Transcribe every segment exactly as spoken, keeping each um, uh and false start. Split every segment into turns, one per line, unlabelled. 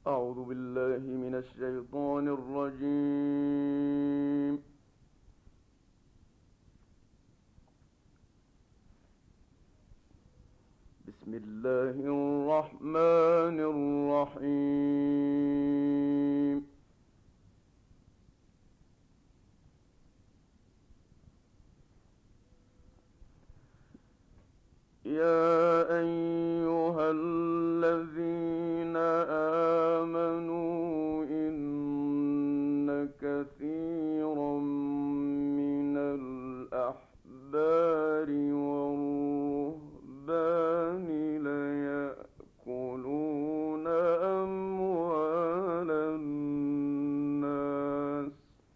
أعوذ بالله من الشيطان الرجيم. بسم الله الرحمن الرحيم. يا أيها الذين آمنوا إن كثيرا من الأحبار والرهبان ليأكلون أموال الناس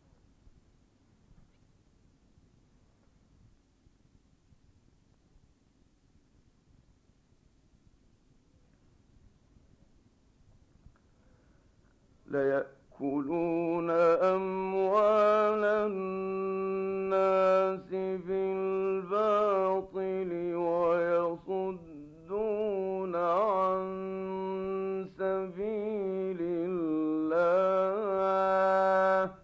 ليأكلون أموال الناس بالباطل ويصدون عن سبيل الله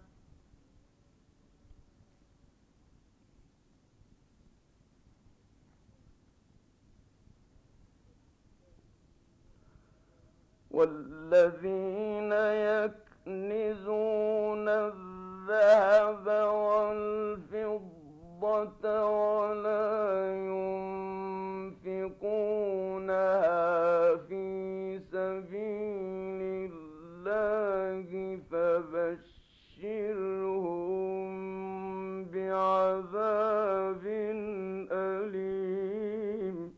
والذين يكنزون الذهب والفضة ولا ينفقونها في سبيل الله فبشرهم بعذاب أليم.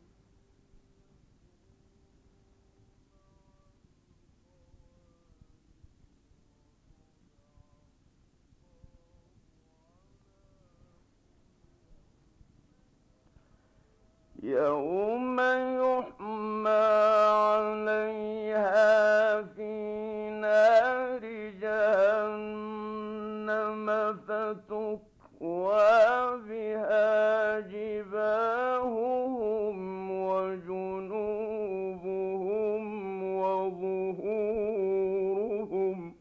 يوم يحمى عليها في نار جهنم فتكوى بها جباههم وجنوبهم وظهورهم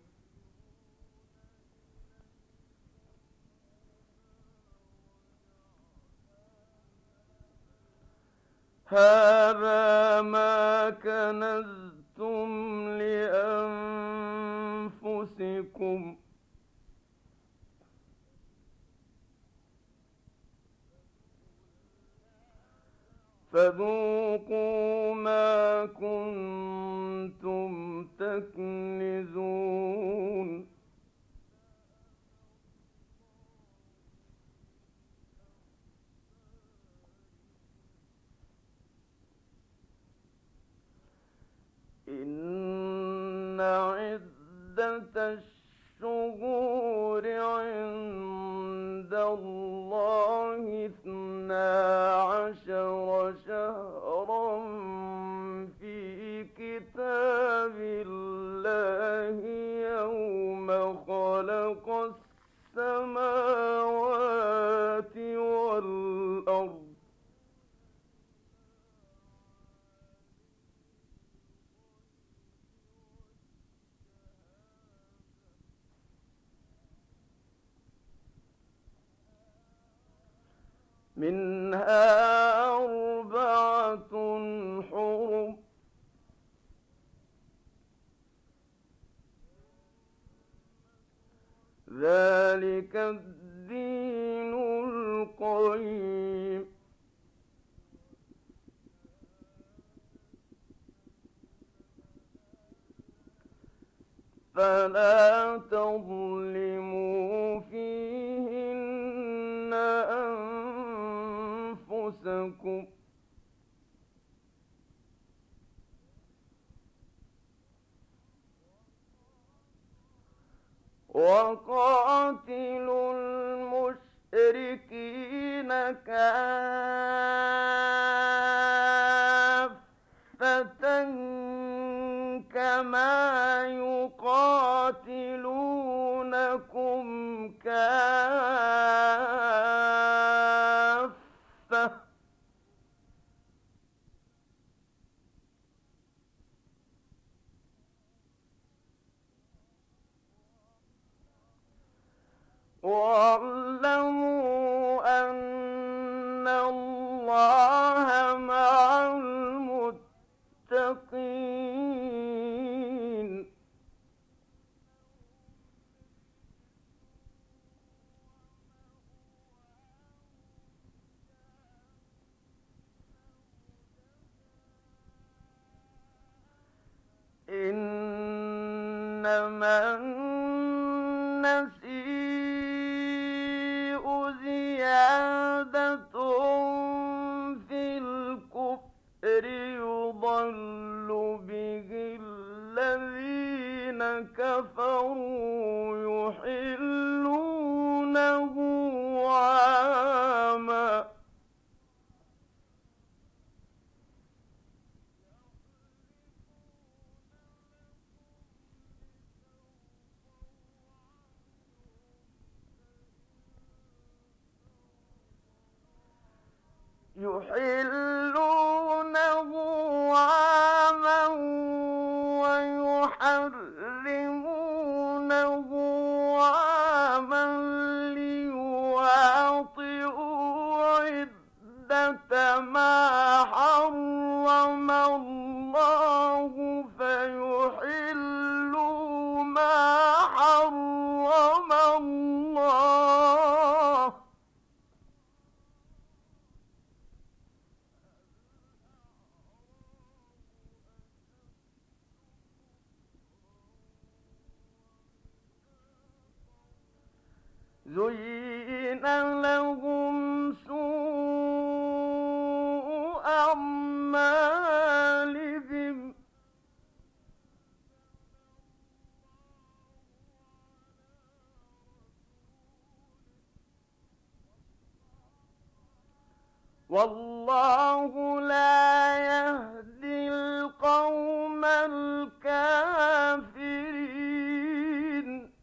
هذا ما كنزتم لأنفسكم فذوقوا ما كنتم تكنزون. إن عدة الشهور عند الله اثنا عشر شهرا في كتاب الله يوم خلق السماوات والأرض منها أربعة حرم ذلك الدين القيم فلا تظلموا فيهن أنفسكم وقاتلوا المشركين كافة كما يقاتلونكم كافة واعلموا أن الله مع المتقين. إنما النسيء زيادة في الكفر يضل به الذين كفروا يحلونه عاما يحلونه عاما ويحرمونه عاما ليواطئوا عدة ما حرم الله فيحلوا ما حرم الله زين لهم سوء أعمالهم والله لا يهدي القوم الكافرين.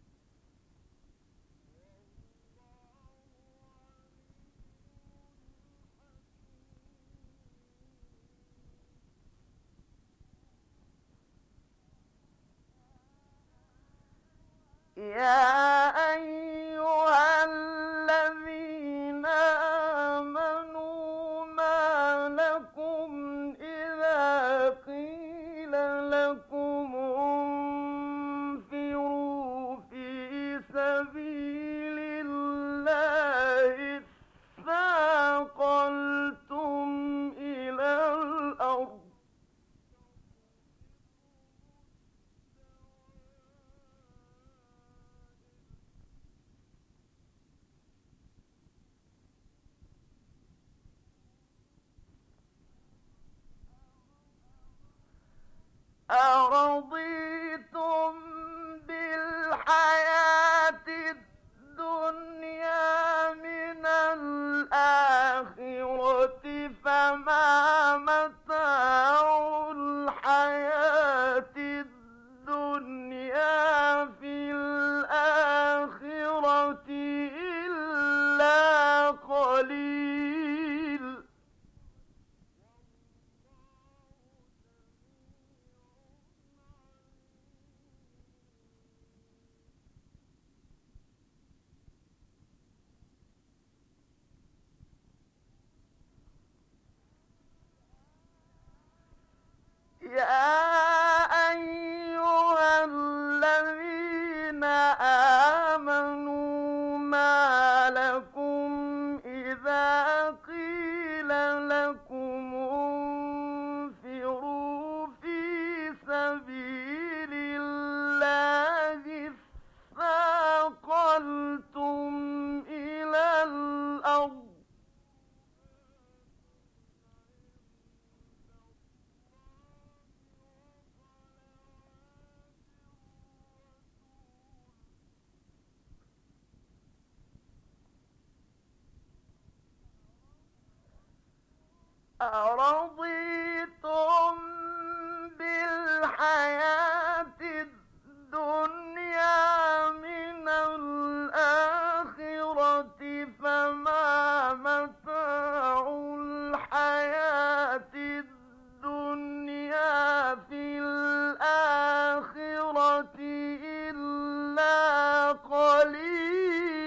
يا أيها الذين آمنوا ما لكم إذا قيل لكم انفروا في سبيل الله اثاقلتم إلى الأرض أرضيتم بالحياة الدنيا من الآخرة فما متاع الحياة الدنيا في الآخرة إلا قليل. يا أيها الذين آمنوا ما لكم إذا قيل لكم انفروا في سبيل الله اثاقلتم إلى الأرض أرضيتم بالحياة الدنيا من الآخرة فما متاع الحياة الدنيا في الآخرة إلا قليل.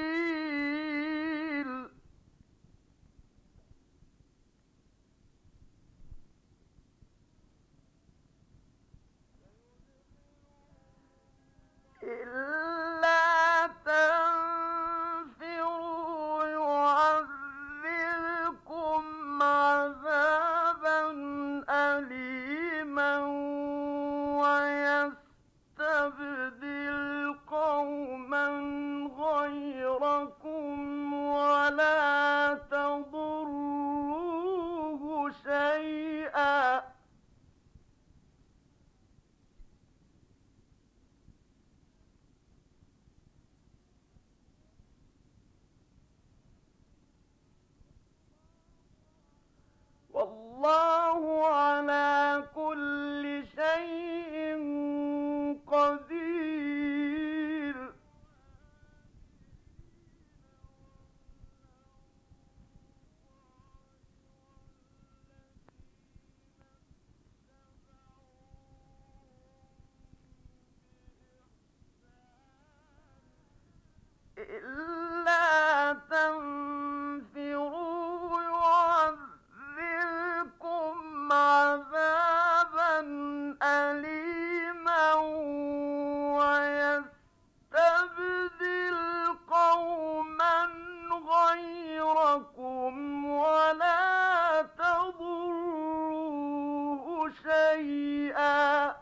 شيئا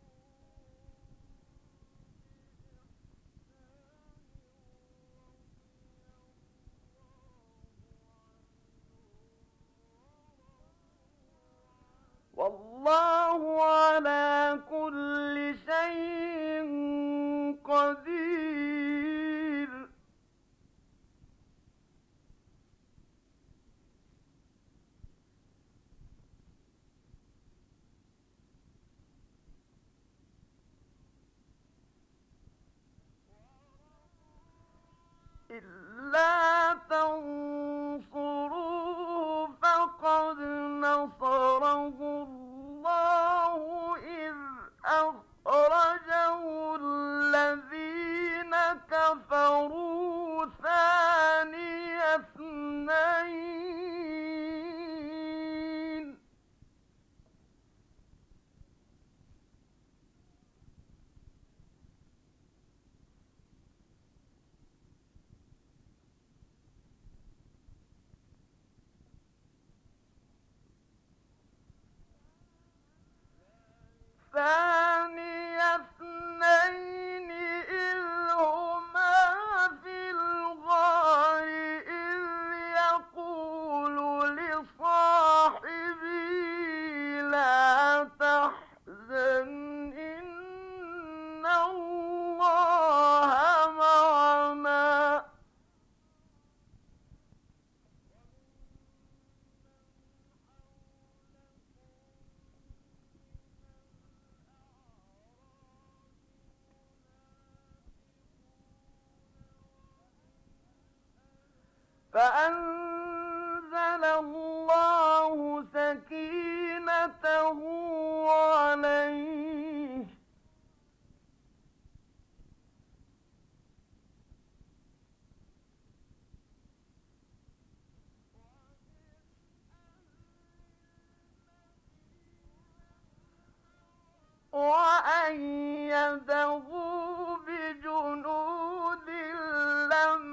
والله على كل شيء قدير إلا تنصروه فقد نصره الله إذ أخرجه الذين كفروا ثاني اثنين ثاني اثنين إذ هما في الغار إذ يقول لصاحبه لا تحزن إن الله معنا فأنزل الله سكينته عليه وأيده بجنود لم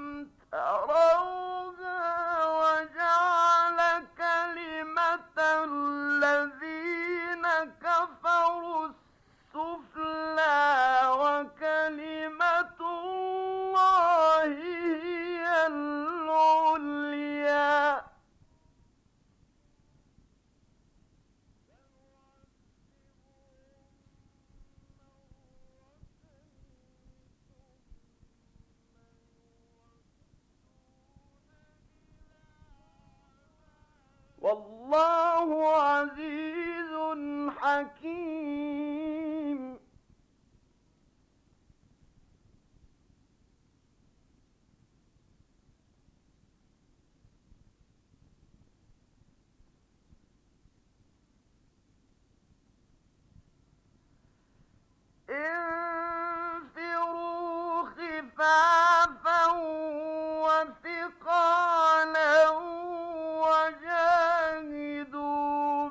تروها وجعل كلمة الذين كفروا السفلى وكلمة الله هي العليا والله عزيز حكيم انفروا خفافا وثقالا وجاهدوا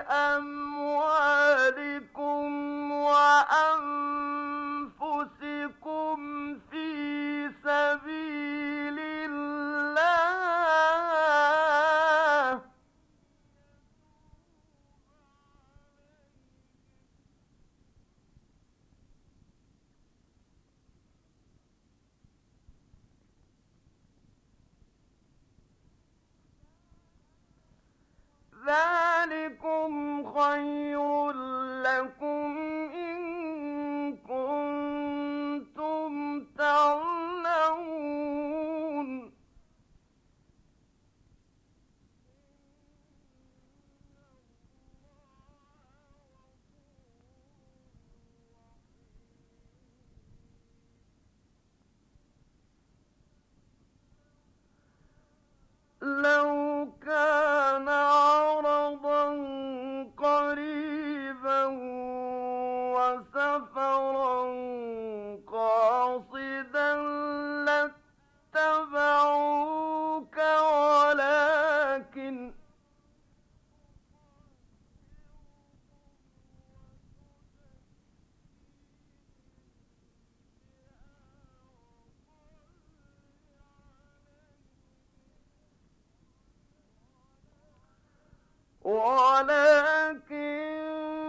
بأموالكم وأنفسكم في سبيل الله ذلكم خير لكم إن كنتم تعلمون لو كان عرضا قريبا وسفرا قاصدا لاتبعوك ولكن ولكن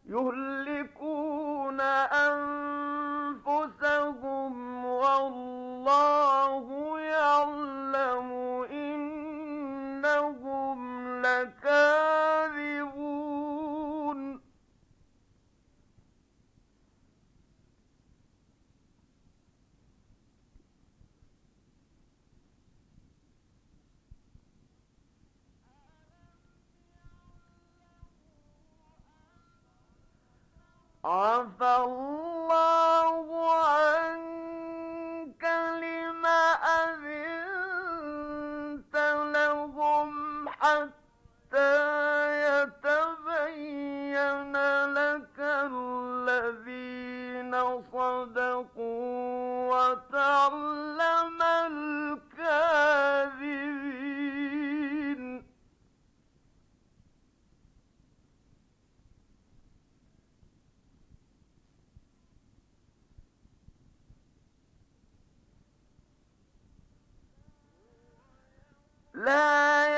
يهلكون أنفسهم والله يعلم إنهم لكاذبون عفى الله عنك لم أذنت لهم حتى يتبين لك الذين صدقوا وتعلم الكاذبين لا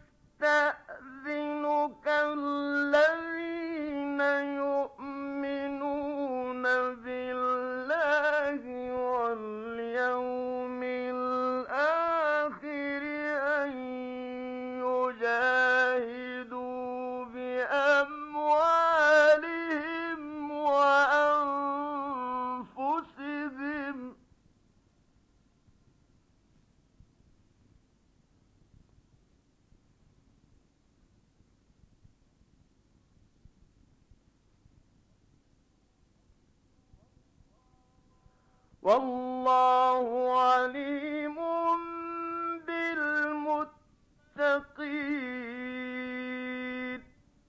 يستأذنك الذين يؤمنون بالله واليوم الآخر أن يجاهدوا بأموالهم وأنفسهم والله عليم بالمتقين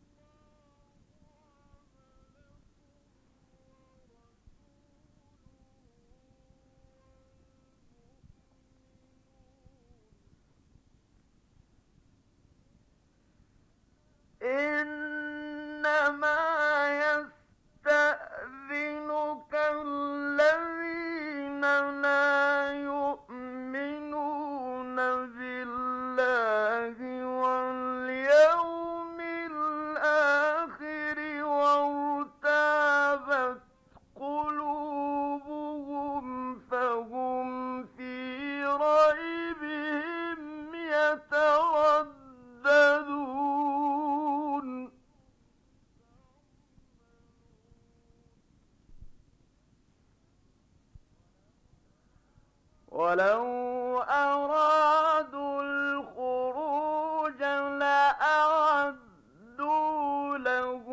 إنما يستأذنك الذين لا يؤمنون بالله واليوم الآخر وارتابت قلوبهم فهم في ريبهم يترددون ولو أرادوا الخروج لأعدوا له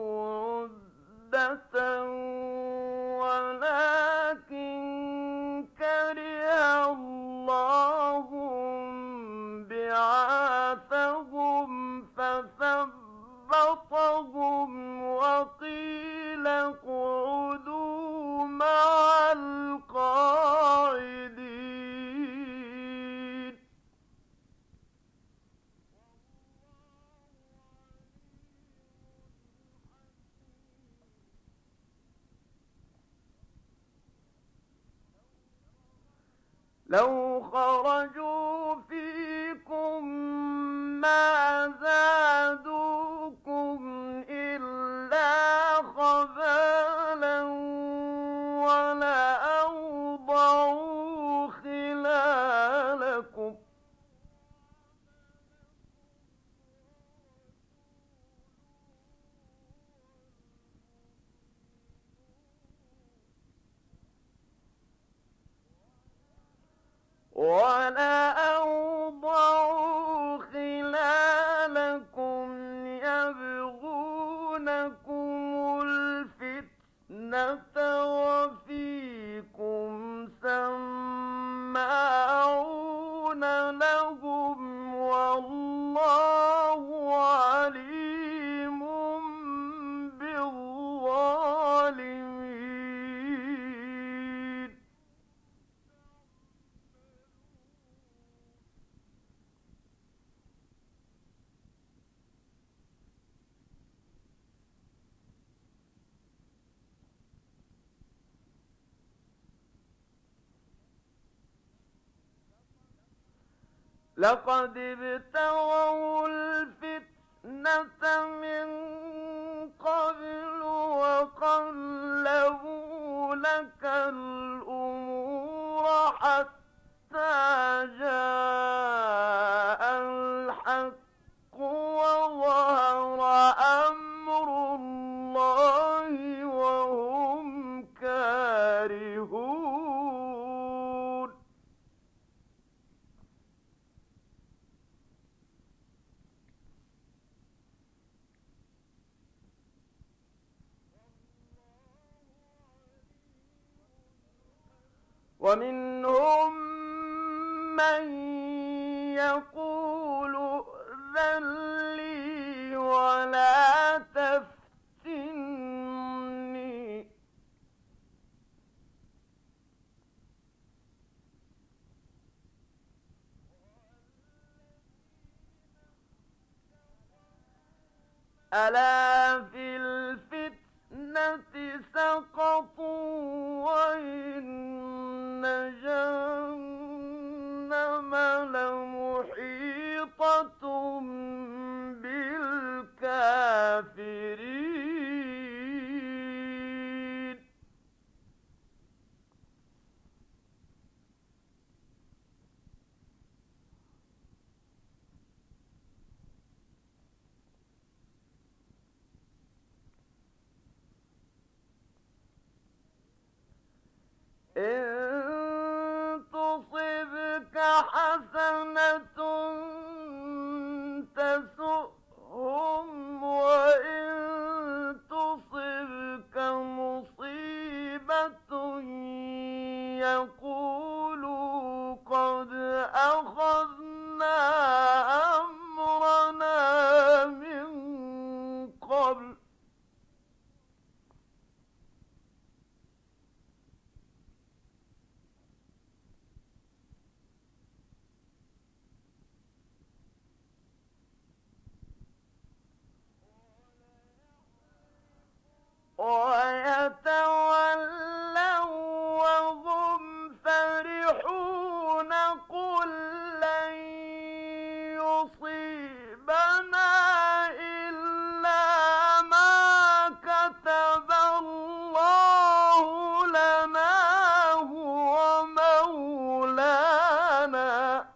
عدة ولكن كره الله بعاثهم فثبطهم وقيل اقعدوا مع القاعدين لو خرجوا فيكم ما زادوكم إلا خبالا ولأوضعوا خلالكم ولأوضعوا خلالكم يبغونكم الفتنة وفيكم سماعون لهم والله عليم بالظالمين لقد ابتغوا الفتنة من قبل وظهر أمر الله وهم كارهون ومنهم من يقول ائذن لي ولا تفتني ألا في الفتنة سقطوا وإن جهنم لمحيطة بالكافرين إن تصبك حسنة تسؤهم وإن تصبك مصيبة يقولوا قد أخذنا أمرنا من قبل ويتولوا وهم فرحون قل لن يصيبنا إلا ما كتب الله لنا هو مولانا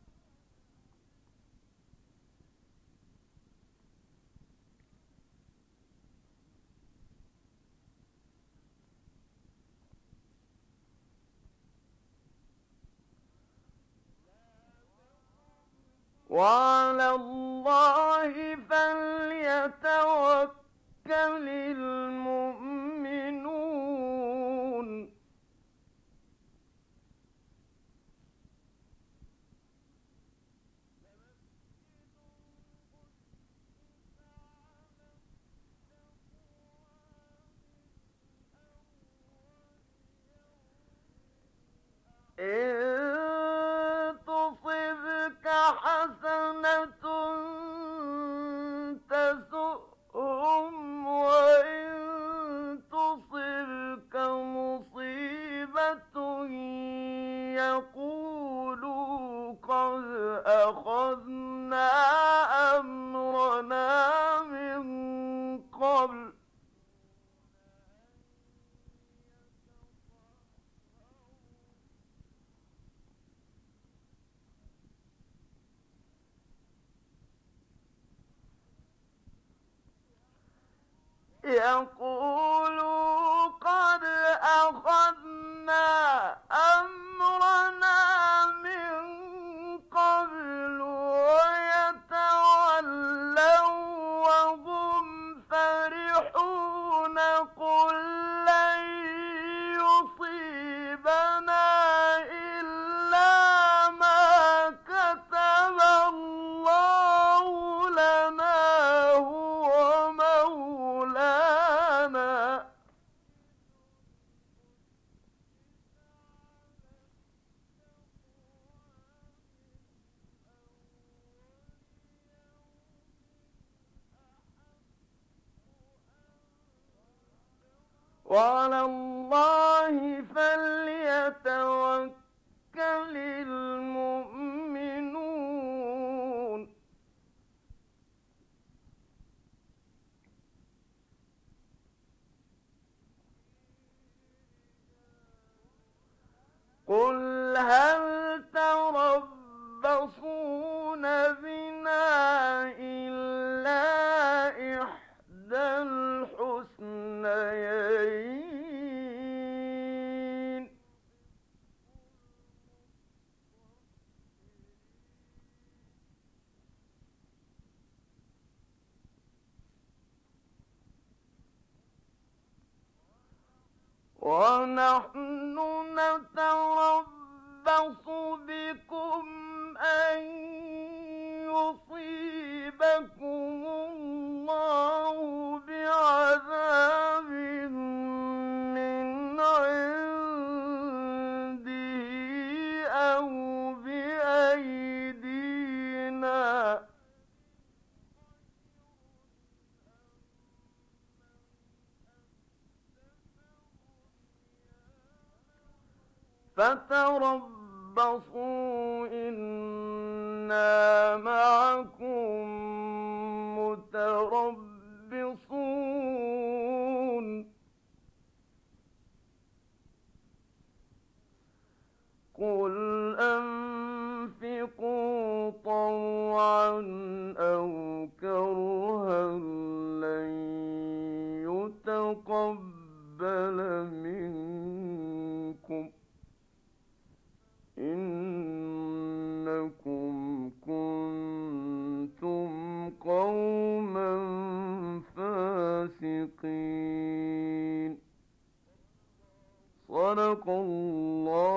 وعلى الله فليتوكل المؤمنون إن تصبك حسنة تسؤهم وإن تصبك مصيبة يقولوا قد أخذنا أمرنا من قبل يقولوا قد أخذنا أمرنا من قبل ويتولوا وهم فرحون قل لن يصيبنا إلا ما كتب الله لنا هو مولانا وعلى الله فليتوكل المؤمنون قل هل تربصون بنا ونحن نتربص بكم أن يصيبكم الله بعذاب من عنده أو بأيدينا فتربصوا إنا معكم متربصون قل أنفقوا طوعا أو كرها لن يتقبل منكم إنكم كنتم قوما فاسقين. صدق الله